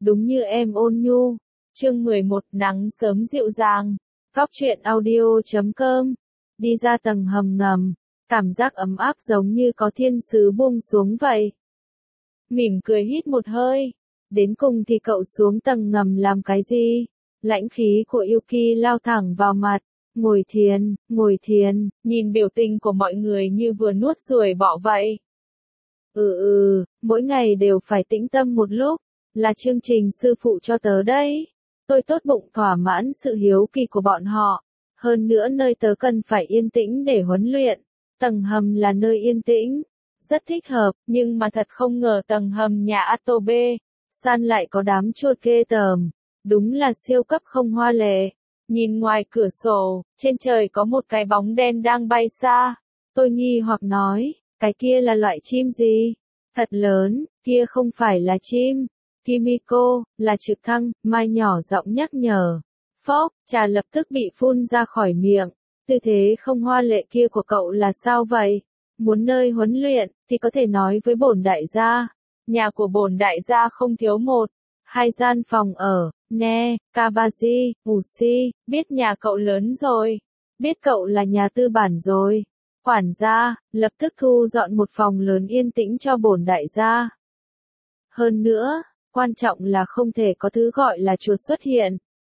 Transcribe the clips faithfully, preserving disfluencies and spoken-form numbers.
đúng như em ôn nhu. Chương mười một nắng sớm dịu dàng. Góc truyện audio chấm com. Đi ra tầng hầm ngầm, cảm giác ấm áp giống như có thiên sứ buông xuống vậy. Mỉm cười hít một hơi. Đến cùng thì cậu xuống tầng ngầm làm cái gì? Lãnh khí của Yuki lao thẳng vào mặt. Ngồi thiền, ngồi thiền, nhìn biểu tình của mọi người như vừa nuốt ruồi bọ vậy. Ừ ừ, mỗi ngày đều phải tĩnh tâm một lúc, là chương trình sư phụ cho tớ đấy. Tôi tốt bụng thỏa mãn sự hiếu kỳ của bọn họ. Hơn nữa nơi tớ cần phải yên tĩnh để huấn luyện. Tầng hầm là nơi yên tĩnh. Rất thích hợp, nhưng mà thật không ngờ tầng hầm nhà Atobe San lại có đám chuột ghê tởm. Đúng là siêu cấp không hoa lệ. Nhìn ngoài cửa sổ, trên trời có một cái bóng đen đang bay xa. Tôi nghi hoặc nói, cái kia là loại chim gì? Thật lớn, kia không phải là chim. Kimiko, là trực thăng, Mai nhỏ giọng nhắc nhở. Phốc, trà lập tức bị phun ra khỏi miệng. Tư thế không hoa lệ kia của cậu là sao vậy? Muốn nơi huấn luyện, thì có thể nói với bổn đại gia. Nhà của bổn đại gia không thiếu một, hai gian phòng ở. Nè, Kabaji, Ushi, biết nhà cậu lớn rồi. Biết cậu là nhà tư bản rồi. Quản gia, lập tức thu dọn một phòng lớn yên tĩnh cho bổn đại gia. Hơn nữa, quan trọng là không thể có thứ gọi là chuột xuất hiện.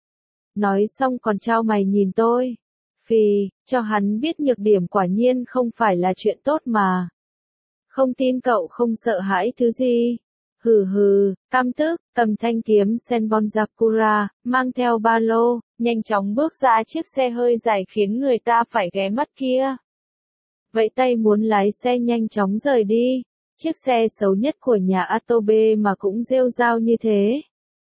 Nói xong còn trao mày nhìn tôi. Phì, cho hắn biết nhược điểm quả nhiên không phải là chuyện tốt mà. Không tin cậu không sợ hãi thứ gì. Hừ hừ, căm tức, cầm thanh kiếm Senbon Sakura, mang theo ba lô, nhanh chóng bước ra chiếc xe hơi dài khiến người ta phải ghé mắt kia. Vậy tay muốn lái xe nhanh chóng rời đi, chiếc xe xấu nhất của nhà Atobe mà cũng rêu rao như thế.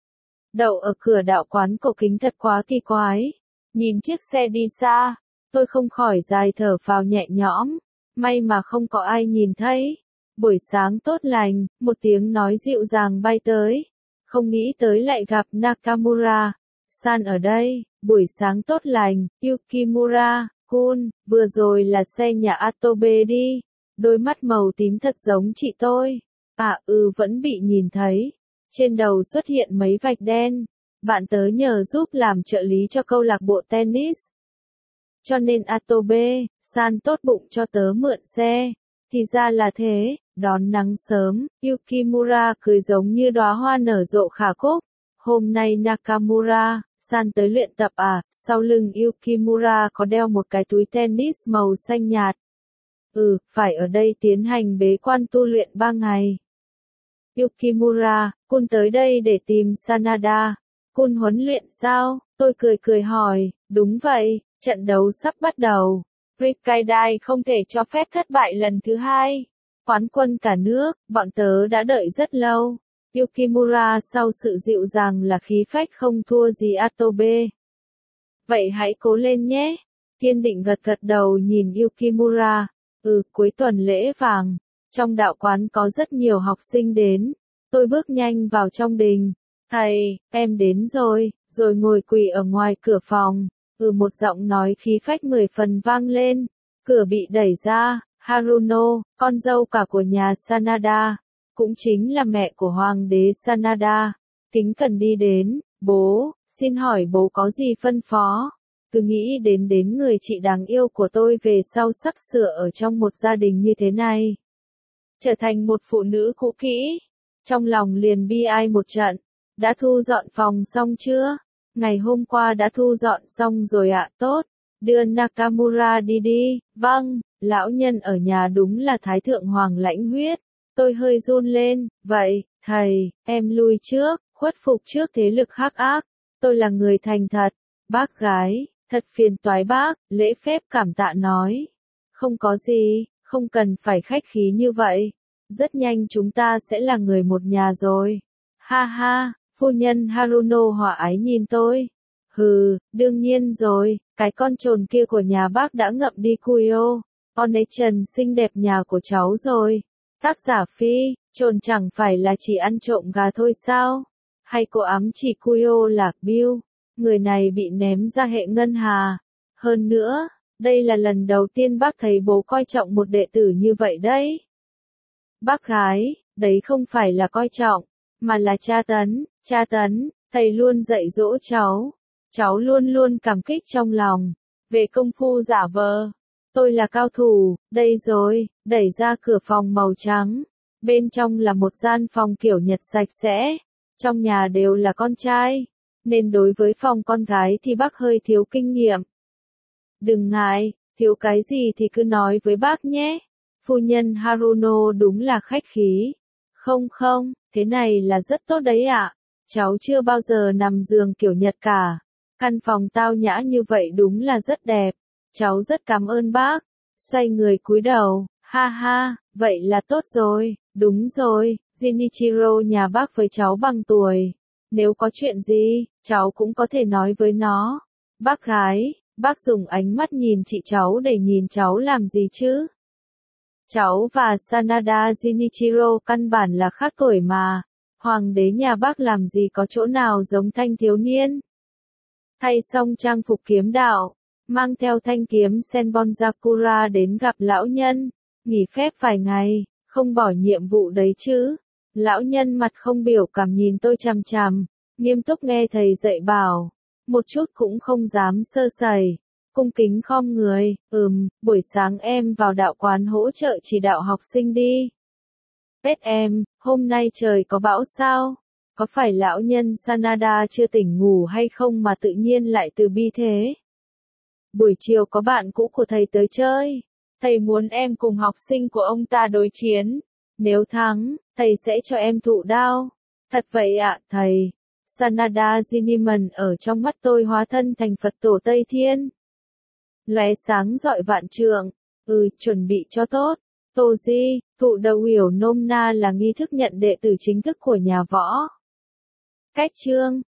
Đậu ở cửa đạo quán cổ kính thật quá kỳ quái. Nhìn chiếc xe đi xa, tôi không khỏi dài thở phào nhẹ nhõm, may mà không có ai nhìn thấy. Buổi sáng tốt lành, một tiếng nói dịu dàng bay tới. Không nghĩ tới lại gặp Nakamura. San ở đây, buổi sáng tốt lành, Yukimura, Kun, vừa rồi là xe nhà Atobe đi. Đôi mắt màu tím thật giống chị tôi. À ừ vẫn bị nhìn thấy. Trên đầu xuất hiện mấy vạch đen. Bạn tớ nhờ giúp làm trợ lý cho câu lạc bộ tennis. Cho nên Atobe, San tốt bụng cho tớ mượn xe. Thì ra là thế, đón nắng sớm, Yukimura cười giống như đóa hoa nở rộ khả cúc. Hôm nay Nakamura, San tới luyện tập à? Sau lưng Yukimura có đeo một cái túi tennis màu xanh nhạt. Ừ, phải ở đây tiến hành bế quan tu luyện ba ngày. Yukimura, Kun tới đây để tìm Sanada. Kun huấn luyện sao? Tôi cười cười hỏi, đúng vậy, trận đấu sắp bắt đầu. Rikkaidai không thể cho phép thất bại lần thứ hai. Quán quân cả nước, bọn tớ đã đợi rất lâu. Yukimura sau sự dịu dàng là khí phách không thua gì Atobe. Vậy hãy cố lên nhé. Kiên định gật gật đầu nhìn Yukimura. Ừ, cuối tuần lễ vàng. Trong đạo quán có rất nhiều học sinh đến. Tôi bước nhanh vào trong đình. Thầy, em đến rồi, rồi ngồi quỳ ở ngoài cửa phòng. Ừ một giọng nói khí phách mười phần vang lên. Cửa bị đẩy ra. Haruno, con dâu cả của nhà Sanada, cũng chính là mẹ của hoàng đế Sanada, kính cẩn đi đến. Bố, xin hỏi bố có gì phân phó? Cứ nghĩ đến đến người chị đáng yêu của tôi về sau sắp sửa ở trong một gia đình như thế này. Trở thành một phụ nữ cũ kỹ. Trong lòng liền bi ai một trận. Đã thu dọn phòng xong chưa? Ngày hôm qua đã thu dọn xong rồi ạ. Tốt. Đưa Nakamura đi đi. Vâng, lão nhân ở nhà đúng là thái thượng hoàng lãnh huyết. Tôi hơi run lên. Vậy, thầy, em lui trước, khuất phục trước thế lực hắc ác. Tôi là người thành thật. Bác gái, thật phiền toái bác, lễ phép cảm tạ nói. Không có gì, không cần phải khách khí như vậy. Rất nhanh chúng ta sẽ là người một nhà rồi. Ha ha, phu nhân Haruno hòa ái nhìn tôi. Hừ, đương nhiên rồi, cái con trồn kia của nhà bác đã ngậm đi Kuyo. Onechan xinh đẹp nhà của cháu rồi. Tác giả Phi, trồn chẳng phải là chỉ ăn trộm gà thôi sao? Hay cô ám chỉ Kuyo là Bill? Người này bị ném ra hệ ngân hà. Hơn nữa, đây là lần đầu tiên bác thấy bố coi trọng một đệ tử như vậy đấy. Bác gái, đấy không phải là coi trọng, mà là tra tấn, Tra tấn, thầy luôn dạy dỗ cháu. Cháu luôn luôn cảm kích trong lòng. Về công phu giả vờ. Tôi là cao thủ, đây rồi, đẩy ra cửa phòng màu trắng. Bên trong là một gian phòng kiểu Nhật sạch sẽ. Trong nhà đều là con trai. Nên đối với phòng con gái thì bác hơi thiếu kinh nghiệm. Đừng ngại, thiếu cái gì thì cứ nói với bác nhé. Phu nhân Haruno đúng là khách khí. Không không, thế này là rất tốt đấy ạ. Cháu chưa bao giờ nằm giường kiểu Nhật cả. Căn phòng tao nhã như vậy đúng là rất đẹp. Cháu rất cảm ơn bác. Xoay người cúi đầu, ha ha, vậy là tốt rồi, đúng rồi, Jinichiro nhà bác với cháu bằng tuổi. Nếu có chuyện gì, cháu cũng có thể nói với nó. Bác gái, bác dùng ánh mắt nhìn chị cháu để nhìn cháu làm gì chứ? Cháu và Sanada Jinichiro căn bản là khác tuổi mà. Hoàng đế nhà bác làm gì có chỗ nào giống thanh thiếu niên. Thay xong trang phục kiếm đạo, mang theo thanh kiếm Senbonzakura đến gặp lão nhân, nghỉ phép vài ngày, không bỏ nhiệm vụ đấy chứ. Lão nhân mặt không biểu cảm nhìn tôi chằm chằm, nghiêm túc nghe thầy dạy bảo, một chút cũng không dám sơ sẩy, cung kính khom người, ừm, buổi sáng em vào đạo quán hỗ trợ chỉ đạo học sinh đi. Pet em, hôm nay trời có bão sao? Có phải lão nhân Sanada chưa tỉnh ngủ hay không mà tự nhiên lại từ bi thế? Buổi chiều có bạn cũ của thầy tới chơi. Thầy muốn em cùng học sinh của ông ta đối chiến. Nếu thắng, thầy sẽ cho em thụ đao. Thật vậy ạ, thầy. Sanada Jiniman ở trong mắt tôi hóa thân thành Phật tổ Tây Thiên. Lóe sáng rọi vạn trượng. Ừ, chuẩn bị cho tốt. Toji, thụ đầu hiểu nôm na là nghi thức nhận đệ tử chính thức của nhà võ. Cách chương